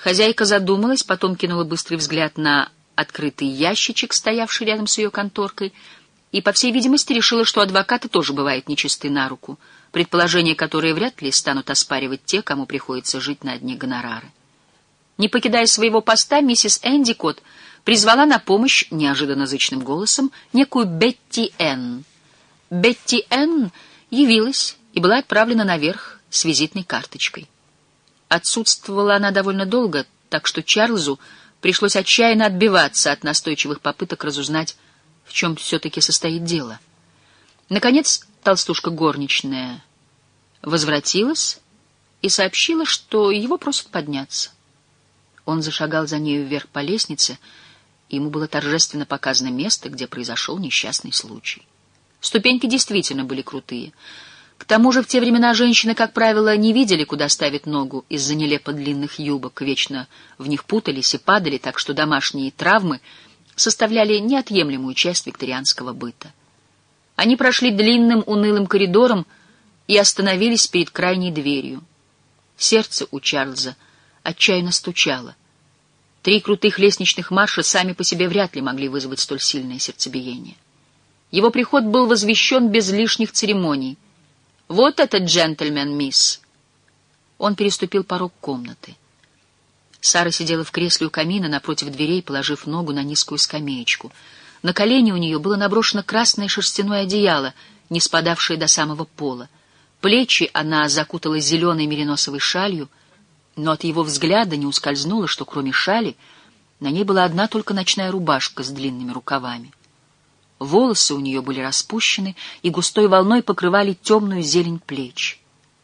Хозяйка задумалась, потом кинула быстрый взгляд на открытый ящичек, стоявший рядом с ее конторкой, и, по всей видимости, решила, что адвокаты тоже бывают нечисты на руку, предположения, которые вряд ли станут оспаривать те, кому приходится жить на одни гонорары. Не покидая своего поста, миссис Эндикот призвала на помощь неожиданно зычным голосом некую Бетти Энн. Бетти Энн явилась и была отправлена наверх с визитной карточкой. Отсутствовала она довольно долго, так что Чарльзу пришлось отчаянно отбиваться от настойчивых попыток разузнать, в чем все-таки состоит дело. Наконец, толстушка горничная возвратилась и сообщила, что его просят подняться. Он зашагал за нею вверх по лестнице, и ему было торжественно показано место, где произошел несчастный случай. Ступеньки действительно были крутые. К тому же в те времена женщины, как правило, не видели, куда ставить ногу из-за нелепо длинных юбок, вечно в них путались и падали, так что домашние травмы составляли неотъемлемую часть викторианского быта. Они прошли длинным унылым коридором и остановились перед крайней дверью. Сердце у Чарльза отчаянно стучало. 3 крутых лестничных марша сами по себе вряд ли могли вызвать столь сильное сердцебиение. Его приход был возвещен без лишних церемоний. «Вот этот джентльмен, мисс!» Он переступил порог комнаты. Сара сидела в кресле у камина напротив дверей, положив ногу на низкую скамеечку. На колени у нее было наброшено красное шерстяное одеяло, не спадавшее до самого пола. Плечи она закутала зеленой мериносовой шалью, но от его взгляда не ускользнуло, что кроме шали на ней была одна только ночная рубашка с длинными рукавами. Волосы у нее были распущены и густой волной покрывали темную зелень плеч.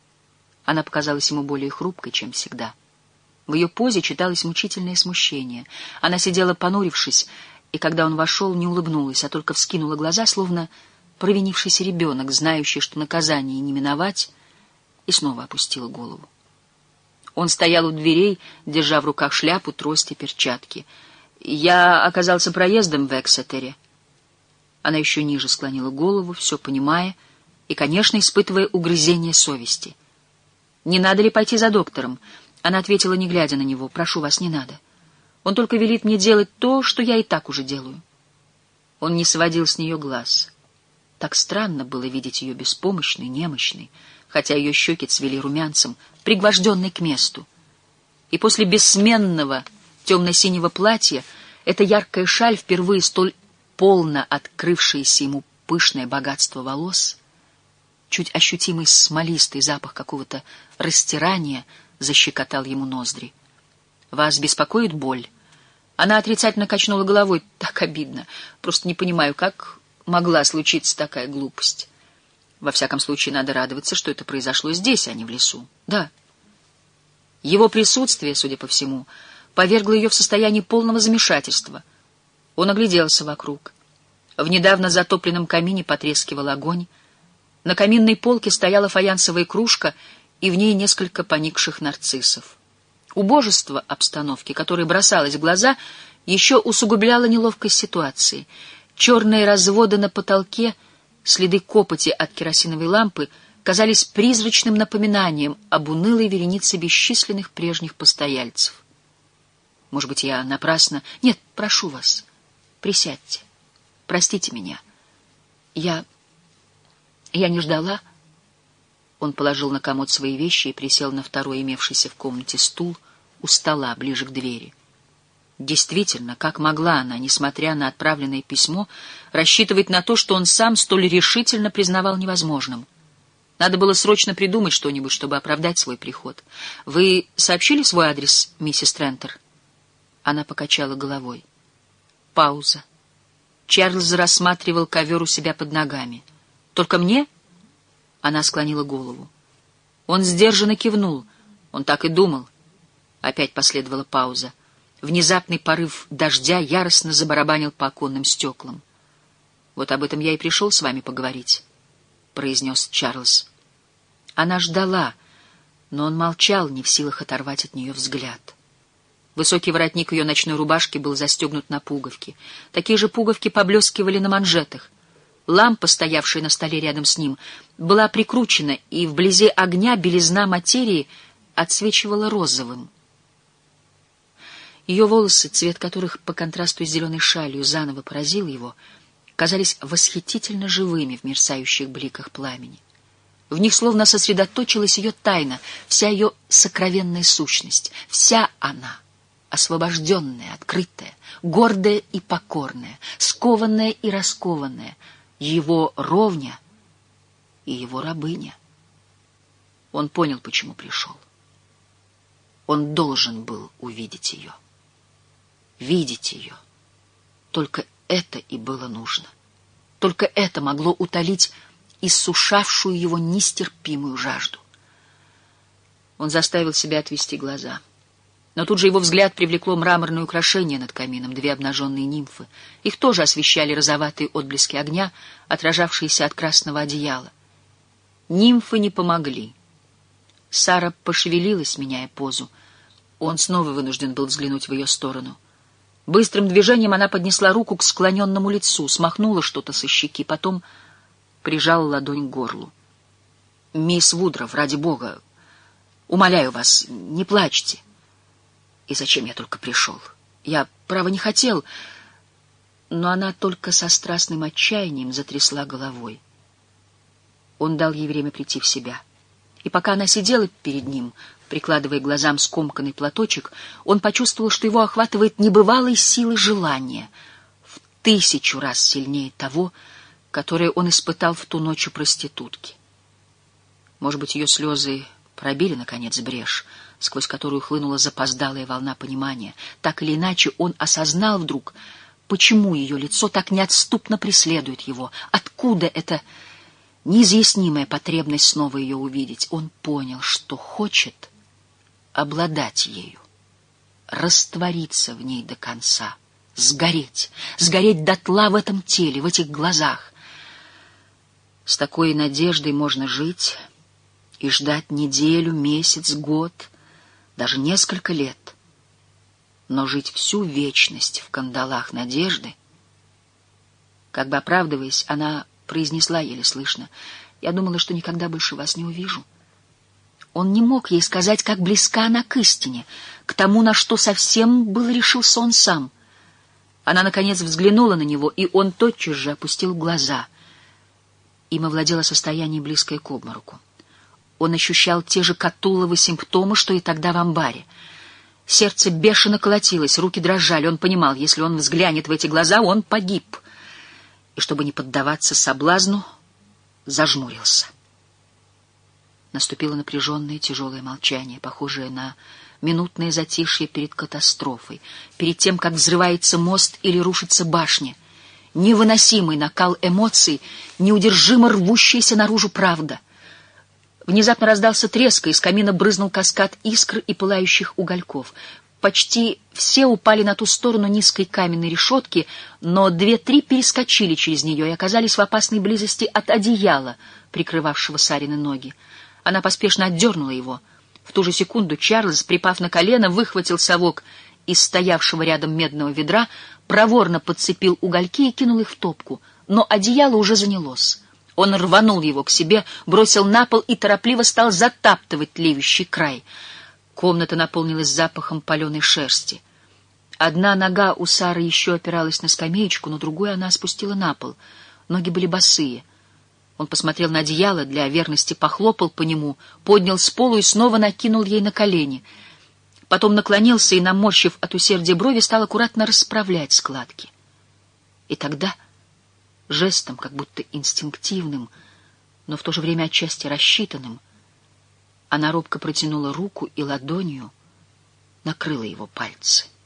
Она показалась ему более хрупкой, чем всегда. В ее позе читалось мучительное смущение. Она сидела понурившись, и когда он вошел, не улыбнулась, а только вскинула глаза, словно провинившийся ребенок, знающий, что наказание не миновать, и снова опустила голову. Он стоял у дверей, держа в руках шляпу, трость и перчатки. «Я оказался проездом в Эксетере». Она еще ниже склонила голову, все понимая и, конечно, испытывая угрызение совести. «Не надо ли пойти за доктором?» Она ответила, не глядя на него: «Прошу вас, не надо. Он только велит мне делать то, что я и так уже делаю». Он не сводил с нее глаз. Так странно было видеть ее беспомощной, немощной, хотя ее щеки цвели румянцем, пригвожденной к месту. И после бессменного темно-синего платья эта яркая шаль, впервые столь полно открывшееся ему пышное богатство волос, чуть ощутимый смолистый запах какого-то растирания защекотал ему ноздри. «Вас беспокоит боль?» Она отрицательно качнула головой. «Так обидно. Просто не понимаю, как могла случиться такая глупость. Во всяком случае, надо радоваться, что это произошло здесь, а не в лесу». «Да». Его присутствие, судя по всему, повергло ее в состояние полного замешательства. Он огляделся вокруг. В недавно затопленном камине потрескивал огонь. На каминной полке стояла фаянсовая кружка, и в ней несколько поникших нарциссов. Убожество обстановки, которое бросалось в глаза, еще усугубляло неловкость ситуации. Черные разводы на потолке, следы копоти от керосиновой лампы казались призрачным напоминанием об унылой веренице бесчисленных прежних постояльцев. «Может быть, я напрасно...» «Нет, прошу вас, присядьте. Простите меня. Я не ждала». Он положил на комод свои вещи и присел на второй имевшийся в комнате стул у стола, ближе к двери. Действительно, как могла она, несмотря на отправленное письмо, рассчитывать на то, что он сам столь решительно признавал невозможным? Надо было срочно придумать что-нибудь, чтобы оправдать свой приход. «Вы сообщили свой адрес, миссис Трентер?» Она покачала головой. Пауза. Чарльз рассматривал ковер у себя под ногами. «Только мне?» Она склонила голову. Он сдержанно кивнул. Он так и думал. Опять последовала пауза. Внезапный порыв дождя яростно забарабанил по оконным стеклам. «Вот об этом я и пришел с вами поговорить», — произнес Чарльз. Она ждала, но он молчал, не в силах оторвать от нее взгляд. Высокий воротник ее ночной рубашки был застегнут на пуговки. Такие же пуговки поблескивали на манжетах. Лампа, стоявшая на столе рядом с ним, была прикручена, и вблизи огня белизна материи отсвечивала розовым. Ее волосы, цвет которых по контрасту с зеленой шалью заново поразил его, казались восхитительно живыми в мерцающих бликах пламени. В них словно сосредоточилась ее тайна, вся ее сокровенная сущность, вся она, освобожденная, открытая, гордая и покорная, скованная и раскованная, его ровня и его рабыня. Он понял, почему пришел. Он должен был увидеть ее. Видеть ее. Только это и было нужно. Только это могло утолить иссушавшую его нестерпимую жажду. Он заставил себя отвести глаза. Но тут же его взгляд привлекло мраморное украшение над камином, две обнаженные нимфы. Их тоже освещали розоватые отблески огня, отражавшиеся от красного одеяла. Нимфы не помогли. Сара пошевелилась, меняя позу. Он снова вынужден был взглянуть в ее сторону. Быстрым движением она поднесла руку к склоненному лицу, смахнула что-то со щеки, потом прижала ладонь к горлу. «Мисс Вудров, ради бога, умоляю вас, не плачьте. И зачем я только пришел? Я, право, не хотел...» Но она только со страстным отчаянием затрясла головой. Он дал ей время прийти в себя. И пока она сидела перед ним, прикладывая к глазам скомканный платочек, он почувствовал, что его охватывает небывалой силы желания, в 1000 раз сильнее того, которое он испытал в ту ночь у проститутки. Может быть, ее слезы пробили, наконец, брешь, сквозь которую хлынула запоздалая волна понимания. Так или иначе, он осознал вдруг, почему ее лицо так неотступно преследует его, откуда эта неизъяснимая потребность снова ее увидеть. Он понял, что хочет обладать ею, раствориться в ней до конца, сгореть дотла в этом теле, в этих глазах. С такой надеждой можно жить и ждать неделю, месяц, год, даже несколько лет. Но жить всю вечность в кандалах надежды, как бы оправдываясь, она произнесла еле слышно: «Я думала, что никогда больше вас не увижу». Он не мог ей сказать, как близка она к истине, к тому, на что совсем был решился он сам. Она, наконец, взглянула на него, и он тотчас же опустил глаза. Им овладело состояние, близкое к обмороку. Он ощущал те же Катулловы симптомы, что и тогда в амбаре. Сердце бешено колотилось, руки дрожали. Он понимал, если он взглянет в эти глаза, он погиб. И чтобы не поддаваться соблазну, зажмурился. Наступило напряженное, тяжелое молчание, похожее на минутное затишье перед катастрофой, перед тем, как взрывается мост или рушится башня. Невыносимый накал эмоций, неудержимо рвущаяся наружу правда. Внезапно раздался треск, и из камина брызнул каскад искр и пылающих угольков. Почти все упали на ту сторону низкой каменной решетки, но 2-3 перескочили через нее и оказались в опасной близости от одеяла, прикрывавшего Сарины ноги. Она поспешно отдернула его. В ту же секунду Чарльз, припав на колено, выхватил совок из стоявшего рядом медного ведра, проворно подцепил угольки и кинул их в топку. Но одеяло уже занялось. Он рванул его к себе, бросил на пол и торопливо стал затаптывать тлеющий край. Комната наполнилась запахом паленой шерсти. Одна нога у Сары еще опиралась на скамеечку, но другую она спустила на пол. Ноги были босые. Он посмотрел на одеяло, для верности похлопал по нему, поднял с полу и снова накинул ей на колени. Потом наклонился и, наморщив от усердия брови, стал аккуратно расправлять складки. И тогда, жестом, как будто инстинктивным, но в то же время отчасти рассчитанным, она робко протянула руку и ладонью накрыла его пальцы.